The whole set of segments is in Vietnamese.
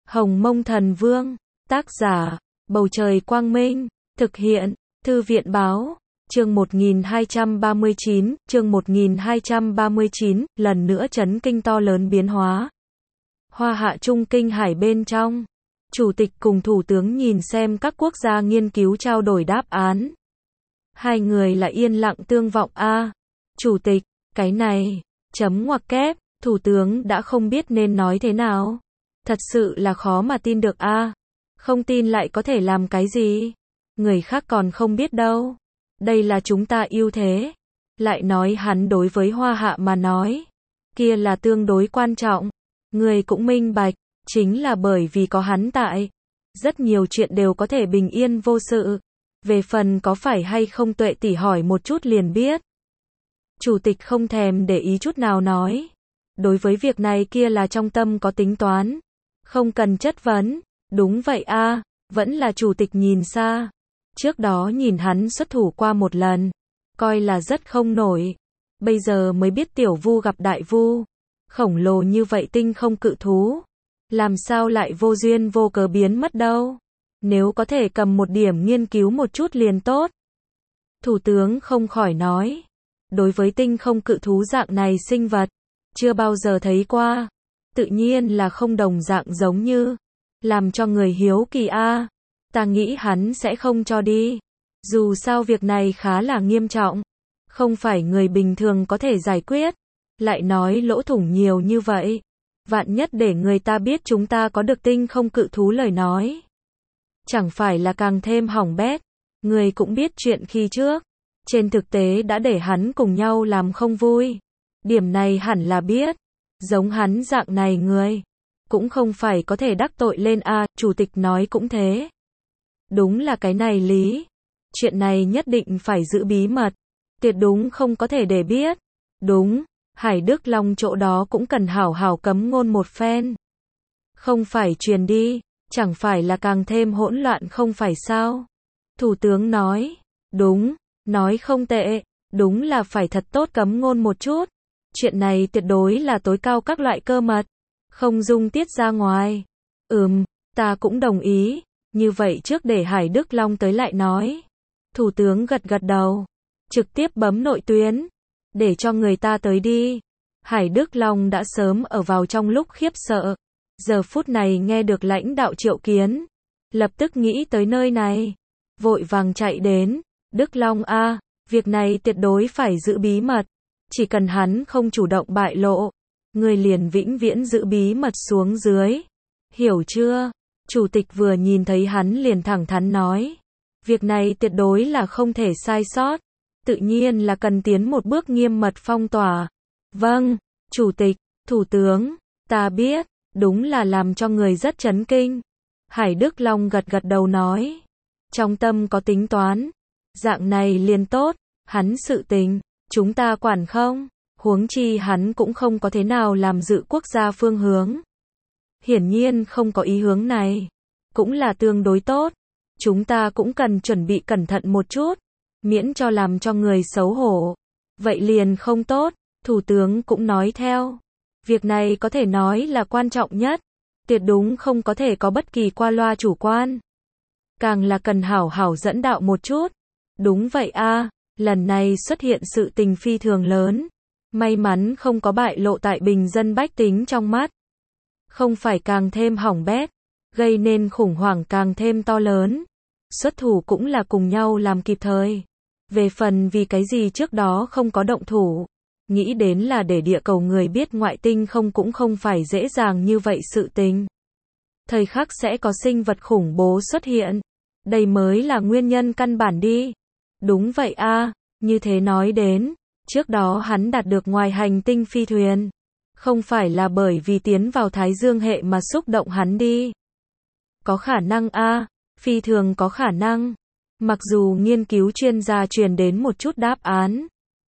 Hồng Mông Thần Vương, tác giả, Bầu Trời Quang Minh, thực hiện, Thư viện Báo, chương 1239, lần nữa chấn kinh to lớn biến hóa. Hoa Hạ Trung Kinh Hải bên trong, Chủ tịch cùng Thủ tướng nhìn xem các quốc gia nghiên cứu trao đổi đáp án. Hai người là yên lặng tương vọng a. Chủ tịch, cái này, chấm ngoặc kép, Thủ tướng đã không biết nên nói thế nào. Thật sự là khó mà tin được a. Không tin lại có thể làm cái gì? Người khác còn không biết đâu. Đây là chúng ta ưu thế. Lại nói hắn đối với Hoa Hạ mà nói, kia là tương đối quan trọng. Người cũng minh bạch, chính là bởi vì có hắn tại, rất nhiều chuyện đều có thể bình yên vô sự. Về phần có phải hay không Tuệ tỷ hỏi một chút liền biết. Chủ tịch không thèm để ý chút nào nói. Đối với việc này kia là trong tâm có tính toán. Không cần chất vấn. Đúng vậy a, vẫn là chủ tịch nhìn xa. Trước đó nhìn hắn xuất thủ qua một lần, coi là rất không nổi. Bây giờ mới biết tiểu vu gặp đại vu. Khổng lồ như vậy tinh không cự thú. Làm sao lại vô duyên vô cớ biến mất đâu. Nếu có thể cầm một điểm nghiên cứu một chút liền tốt. Thủ tướng không khỏi nói. Đối với tinh không cự thú dạng này sinh vật, chưa bao giờ thấy qua. Tự nhiên là không đồng dạng giống như. Làm cho người hiếu kỳ a. Ta nghĩ hắn sẽ không cho đi. Dù sao việc này khá là nghiêm trọng. Không phải người bình thường có thể giải quyết. Lại nói lỗ thủng nhiều như vậy. Vạn nhất để người ta biết chúng ta có được tinh không cự thú lời nói. Chẳng phải là càng thêm hỏng bét. Người cũng biết chuyện khi trước. Trên thực tế đã để hắn cùng nhau làm không vui. Điểm này hẳn là biết. Giống hắn dạng này người. Cũng không phải có thể đắc tội lên a. Chủ tịch nói cũng thế. Đúng là cái này lý. Chuyện này nhất định phải giữ bí mật. Tuyệt đúng không có thể để biết. Đúng. Hải Đức Long chỗ đó cũng cần hảo hảo cấm ngôn một phen. Không phải truyền đi. Chẳng phải là càng thêm hỗn loạn không phải sao? Thủ tướng nói. Đúng. Nói không tệ. Đúng là phải thật tốt cấm ngôn một chút. Chuyện này tuyệt đối là tối cao các loại cơ mật. Không dung tiết ra ngoài. Ta cũng đồng ý. Như vậy trước để Hải Đức Long tới lại nói. Thủ tướng gật gật đầu. Trực tiếp bấm nội tuyến. Để cho người ta tới đi. Hải Đức Long đã sớm ở vào trong lúc khiếp sợ. Giờ phút này nghe được lãnh đạo triệu kiến. Lập tức nghĩ tới nơi này. Vội vàng chạy đến. Đức Long a, việc này tuyệt đối phải giữ bí mật. Chỉ cần hắn không chủ động bại lộ. Người liền vĩnh viễn giữ bí mật xuống dưới. Hiểu chưa? Chủ tịch vừa nhìn thấy hắn liền thẳng thắn nói. Việc này tuyệt đối là không thể sai sót. Tự nhiên là cần tiến một bước nghiêm mật phong tỏa. Vâng, chủ tịch, thủ tướng, ta biết. Đúng là làm cho người rất chấn kinh. Hải Đức Long gật gật đầu nói. Trong tâm có tính toán. Dạng này liền tốt. Hắn sự tình, chúng ta quản không. Huống chi hắn cũng không có thế nào làm dự quốc gia phương hướng. Hiển nhiên không có ý hướng này. Cũng là tương đối tốt. Chúng ta cũng cần chuẩn bị cẩn thận một chút. Miễn cho làm cho người xấu hổ. Vậy liền không tốt. Thủ tướng cũng nói theo. Việc này có thể nói là quan trọng nhất. Tuyệt đúng không có thể có bất kỳ qua loa chủ quan. Càng là cần hảo hảo dẫn đạo một chút. Đúng vậy a, lần này xuất hiện sự tình phi thường lớn. May mắn không có bại lộ tại bình dân bách tính trong mắt. Không phải càng thêm hỏng bét. Gây nên khủng hoảng càng thêm to lớn. Xuất thủ cũng là cùng nhau làm kịp thời. Về phần vì cái gì trước đó không có động thủ. Nghĩ đến là để địa cầu người biết ngoại tinh không cũng không phải dễ dàng như vậy sự tình. Thời khắc sẽ có sinh vật khủng bố xuất hiện. Đây mới là nguyên nhân căn bản đi. Đúng vậy a, như thế nói đến. Trước đó hắn đạt được ngoài hành tinh phi thuyền. Không phải là bởi vì tiến vào Thái Dương hệ mà xúc động hắn đi. Có khả năng a, phi thường có khả năng. Mặc dù nghiên cứu chuyên gia truyền đến một chút đáp án.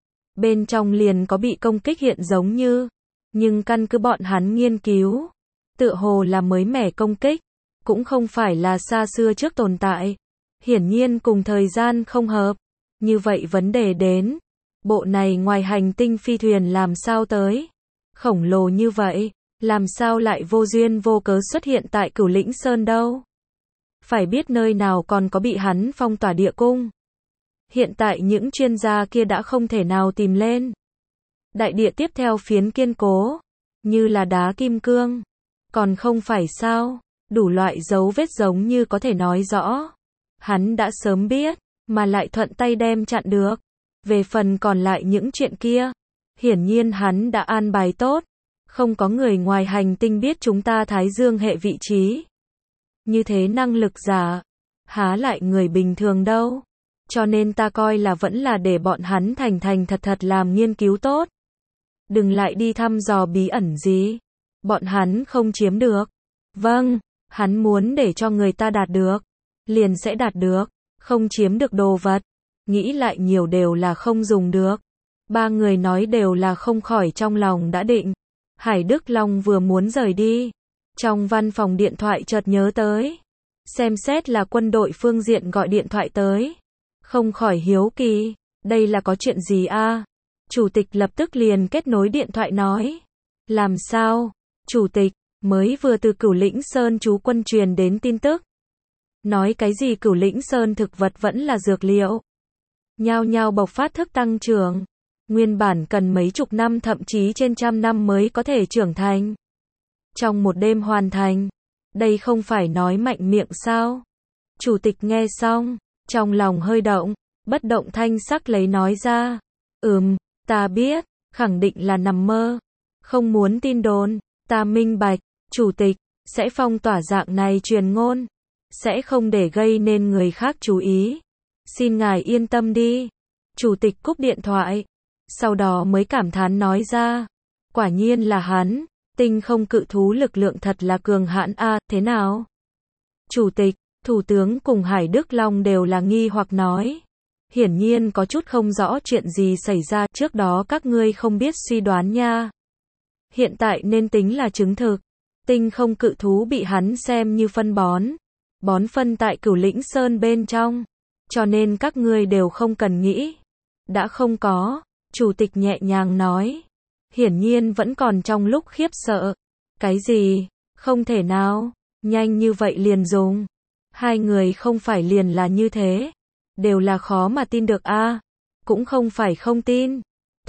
Bên trong liền có bị công kích hiện giống như. Nhưng căn cứ bọn hắn nghiên cứu. Tựa hồ là mới mẻ công kích. Cũng không phải là xa xưa trước tồn tại. Hiển nhiên cùng thời gian không hợp. Như vậy vấn đề đến. Bộ này ngoài hành tinh phi thuyền làm sao tới? Khổng lồ như vậy. Làm sao lại vô duyên vô cớ xuất hiện tại Cửu Lĩnh Sơn đâu? Phải biết nơi nào còn có bị hắn phong tỏa địa cung. Hiện tại những chuyên gia kia đã không thể nào tìm lên. Đại địa tiếp theo phiến kiên cố, như là đá kim cương. Còn không phải sao, đủ loại dấu vết giống như có thể nói rõ. Hắn đã sớm biết, mà lại thuận tay đem chặn được. Về phần còn lại những chuyện kia, hiển nhiên hắn đã an bài tốt. Không có người ngoài hành tinh biết chúng ta Thái Dương hệ vị trí. Như thế năng lực giả, há lại người bình thường đâu. Cho nên ta coi là vẫn là để bọn hắn thành thành thật thật làm nghiên cứu tốt. Đừng lại đi thăm dò bí ẩn gì. Bọn hắn không chiếm được. Vâng, hắn muốn để cho người ta đạt được. Liền sẽ đạt được. Không chiếm được đồ vật. Nghĩ lại nhiều đều là không dùng được. Ba người nói đều là không khỏi trong lòng đã định. Hải Đức Long vừa muốn rời đi. Trong văn phòng điện thoại chợt nhớ tới. Xem xét là quân đội phương diện gọi điện thoại tới. Không khỏi hiếu kỳ. Đây là có chuyện gì a? Chủ tịch lập tức liền kết nối điện thoại nói. Làm sao? Chủ tịch, mới vừa từ Cửu Lĩnh Sơn chú quân truyền đến tin tức. Nói cái gì Cửu Lĩnh Sơn thực vật vẫn là dược liệu. Nhao nhao bộc phát thức tăng trưởng. Nguyên bản cần mấy chục năm thậm chí trên trăm năm mới có thể trưởng thành. Trong một đêm hoàn thành. Đây không phải nói mạnh miệng sao? Chủ tịch nghe xong, trong lòng hơi động, bất động thanh sắc lấy nói ra. Ta biết, khẳng định là nằm mơ. Không muốn tin đồn, ta minh bạch, chủ tịch, sẽ phong tỏa dạng này truyền ngôn. Sẽ không để gây nên người khác chú ý. Xin ngài yên tâm đi. Chủ tịch cúp điện thoại. Sau đó mới cảm thán nói ra. Quả nhiên là hắn, tinh không cự thú lực lượng thật là cường hãn a, thế nào? Chủ tịch, Thủ tướng cùng Hải Đức Long đều là nghi hoặc nói. Hiển nhiên có chút không rõ chuyện gì xảy ra, trước đó các ngươi không biết suy đoán nha. Hiện tại nên tính là chứng thực. Tinh không cự thú bị hắn xem như phân bón. Bón phân tại Cửu Lĩnh Sơn bên trong. Cho nên các ngươi đều không cần nghĩ. Đã không có. Chủ tịch nhẹ nhàng nói. Hiển nhiên vẫn còn trong lúc khiếp sợ. Cái gì? Không thể nào. Nhanh như vậy liền dùng. Hai người không phải liền là như thế. Đều là khó mà tin được a. Cũng không phải không tin.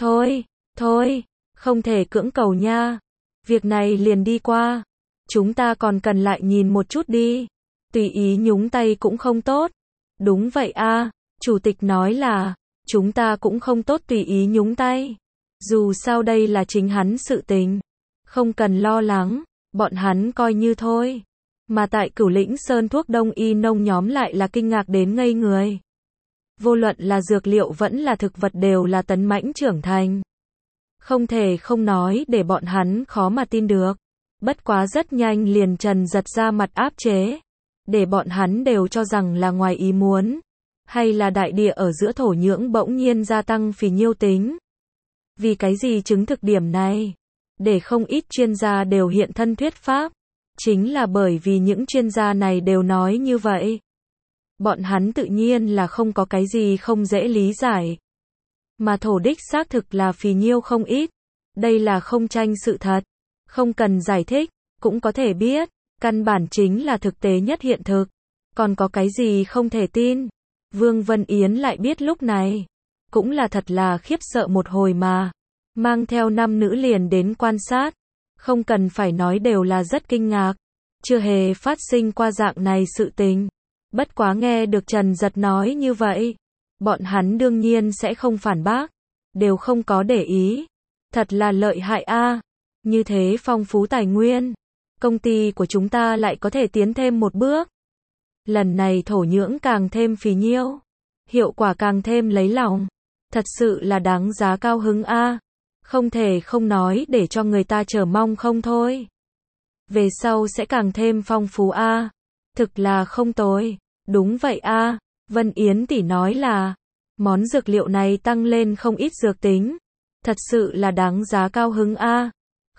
Thôi, không thể cưỡng cầu nha. Việc này liền đi qua. Chúng ta còn cần lại nhìn một chút đi. Tùy ý nhúng tay cũng không tốt. Đúng vậy a, chủ tịch nói là, chúng ta cũng không tốt tùy ý nhúng tay. Dù sao đây là chính hắn sự tình. Không cần lo lắng, bọn hắn coi như thôi. Mà tại Cửu Lĩnh Sơn thuốc đông y nông nhóm lại là kinh ngạc đến ngây người. Vô luận là dược liệu vẫn là thực vật đều là tấn mãnh trưởng thành. Không thể không nói để bọn hắn khó mà tin được. Bất quá rất nhanh liền Trần giật ra mặt áp chế. Để bọn hắn đều cho rằng là ngoài ý muốn. Hay là đại địa ở giữa thổ nhưỡng bỗng nhiên gia tăng phì nhiêu tính. Vì cái gì chứng thực điểm này? Để không ít chuyên gia đều hiện thân thuyết pháp. Chính là bởi vì những chuyên gia này đều nói như vậy. Bọn hắn tự nhiên là không có cái gì không dễ lý giải. Mà thổ đích xác thực là phì nhiêu không ít. Đây là không tranh sự thật. Không cần giải thích, cũng có thể biết. Căn bản chính là thực tế nhất hiện thực. Còn có cái gì không thể tin? Vương Vân Yến lại biết lúc này. Cũng là thật là khiếp sợ một hồi mà. Mang theo 5 nữ liền đến quan sát. Không cần phải nói đều là rất kinh ngạc. Chưa hề phát sinh qua dạng này sự tình. Bất quá nghe được Trần Giật nói như vậy. Bọn hắn đương nhiên sẽ không phản bác. Đều không có để ý. Thật là lợi hại a. Như thế phong phú tài nguyên. Công ty của chúng ta lại có thể tiến thêm một bước. Lần này thổ nhưỡng càng thêm phì nhiêu. Hiệu quả càng thêm lấy lòng. Thật sự là đáng giá cao hứng a. Không thể không nói để cho người ta chờ mong không thôi. Về sau sẽ càng thêm phong phú a. Thực là không tồi. Đúng vậy a. Vân Yến tỷ nói là món dược liệu này tăng lên không ít dược tính. Thật sự là đáng giá cao hứng a.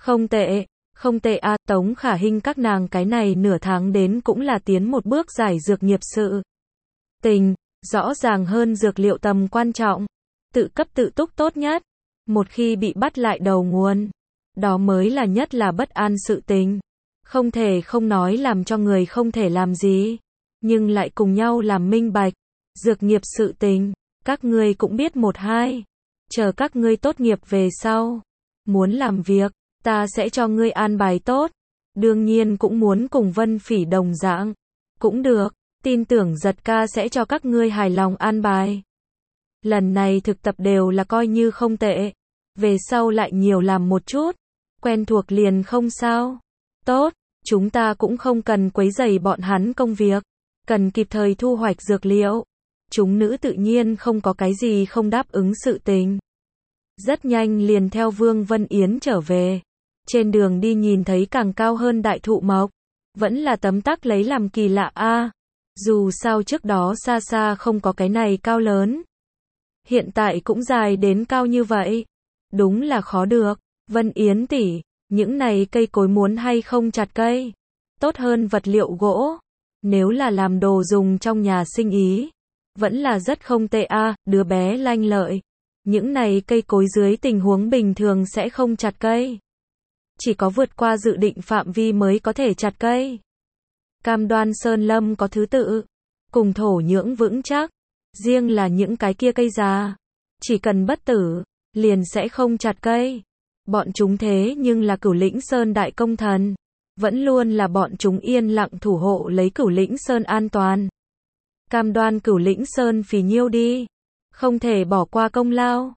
Không tệ a. Tống Khả Hinh các nàng cái này nửa tháng đến cũng là tiến một bước giải dược nghiệp sự tình, rõ ràng hơn dược liệu tầm quan trọng. Tự cấp tự túc tốt nhất. Một khi bị bắt lại đầu nguồn. Đó mới là nhất là bất an sự tình. Không thể không nói làm cho người không thể làm gì. Nhưng lại cùng nhau làm minh bạch. Dược nghiệp sự tình, các ngươi cũng biết một hai. Chờ các ngươi tốt nghiệp về sau. Muốn làm việc, ta sẽ cho ngươi an bài tốt. Đương nhiên cũng muốn cùng Vân Phỉ đồng dạng. Cũng được, tin tưởng Giật ca sẽ cho các ngươi hài lòng an bài. Lần này thực tập đều là coi như không tệ. Về sau lại nhiều làm một chút. Quen thuộc liền không sao. Tốt, chúng ta cũng không cần quấy rầy bọn hắn công việc. Cần kịp thời thu hoạch dược liệu. Chúng nữ tự nhiên không có cái gì không đáp ứng sự tình. Rất nhanh liền theo Vương Vân Yến trở về. Trên đường đi nhìn thấy càng cao hơn đại thụ mộc. Vẫn là tấm tắc lấy làm kỳ lạ a. Dù sao trước đó xa xa không có cái này cao lớn. Hiện tại cũng dài đến cao như vậy. Đúng là khó được. Vân Yến tỷ, những này cây cối muốn hay không chặt cây? Tốt hơn vật liệu gỗ. Nếu là làm đồ dùng trong nhà sinh ý, vẫn là rất không tệ a, đứa bé lanh lợi. Những này cây cối dưới tình huống bình thường sẽ không chặt cây. Chỉ có vượt qua dự định phạm vi mới có thể chặt cây. Cam đoan sơn lâm có thứ tự, cùng thổ nhưỡng vững chắc. Riêng là những cái kia cây già, chỉ cần bất tử, liền sẽ không chặt cây. Bọn chúng thế nhưng là Cửu Lĩnh Sơn đại công thần. Vẫn luôn là bọn chúng yên lặng thủ hộ lấy Cửu Lĩnh Sơn an toàn. Cam đoan Cửu Lĩnh Sơn phì nhiêu đi. Không thể bỏ qua công lao.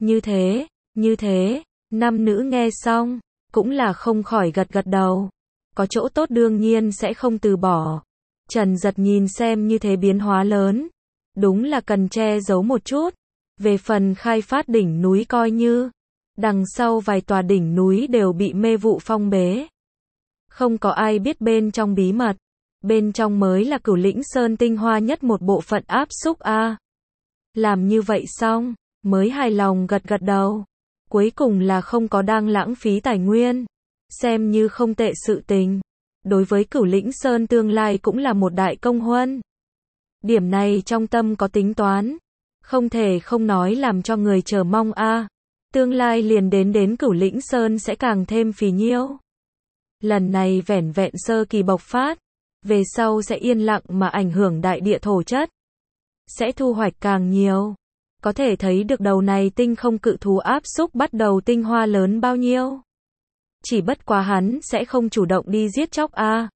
Như thế, năm nữ nghe xong, cũng là không khỏi gật gật đầu. Có chỗ tốt đương nhiên sẽ không từ bỏ. Trần Giật nhìn xem như thế biến hóa lớn. Đúng là cần che giấu một chút. Về phần khai phát đỉnh núi coi như, đằng sau vài tòa đỉnh núi đều bị mê vụ phong bế. Không có ai biết bên trong bí mật. Bên trong mới là Cửu Lĩnh Sơn tinh hoa nhất một bộ phận áp xúc a. Làm như vậy xong, mới hài lòng gật gật đầu. Cuối cùng là không có đang lãng phí tài nguyên. Xem như không tệ sự tình. Đối với Cửu Lĩnh Sơn tương lai cũng là một đại công huân. Điểm này trong tâm có tính toán. Không thể không nói làm cho người chờ mong a. Tương lai liền đến Cửu Lĩnh Sơn sẽ càng thêm phì nhiêu. Lần này vẻn vẹn sơ kỳ bộc phát. Về sau sẽ yên lặng mà ảnh hưởng đại địa thổ chất. Sẽ thu hoạch càng nhiều. Có thể thấy được đầu này tinh không cự thú áp xúc bắt đầu tinh hoa lớn bao nhiêu. Chỉ bất quá hắn sẽ không chủ động đi giết chóc a.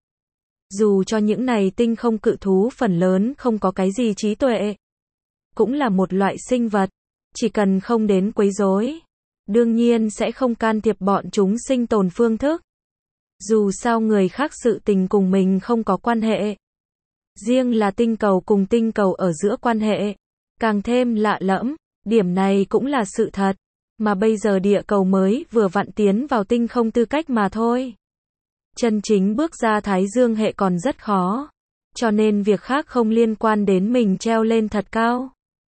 Dù cho những này tinh không cự thú phần lớn không có cái gì trí tuệ. Cũng là một loại sinh vật. Chỉ cần không đến quấy rối, đương nhiên sẽ không can thiệp bọn chúng sinh tồn phương thức. Dù sao người khác sự tình cùng mình không có quan hệ. Riêng là tinh cầu cùng tinh cầu ở giữa quan hệ, càng thêm lạ lẫm, điểm này cũng là sự thật. Mà bây giờ địa cầu mới vừa vặn tiến vào tinh không tư cách mà thôi. Chân chính bước ra Thái Dương hệ còn rất khó. Cho nên việc khác không liên quan đến mình treo lên thật cao.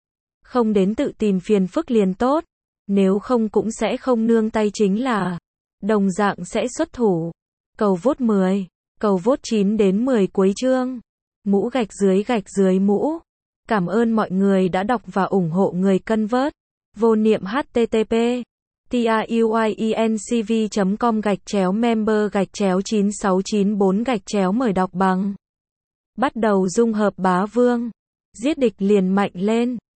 Không đến tự tìm phiền phức liền tốt. Nếu không cũng sẽ không nương tay chính là. Đồng dạng sẽ xuất thủ. Cầu vote 10. Cầu vote 9 đến 10 cuối chương. Mũ gạch dưới mũ. Cảm ơn mọi người đã đọc và ủng hộ người cân vớt. Vô niệm http truyencv.com/member/9694 mời đọc bằng. Bắt đầu dung hợp bá vương. Giết địch liền mạnh lên.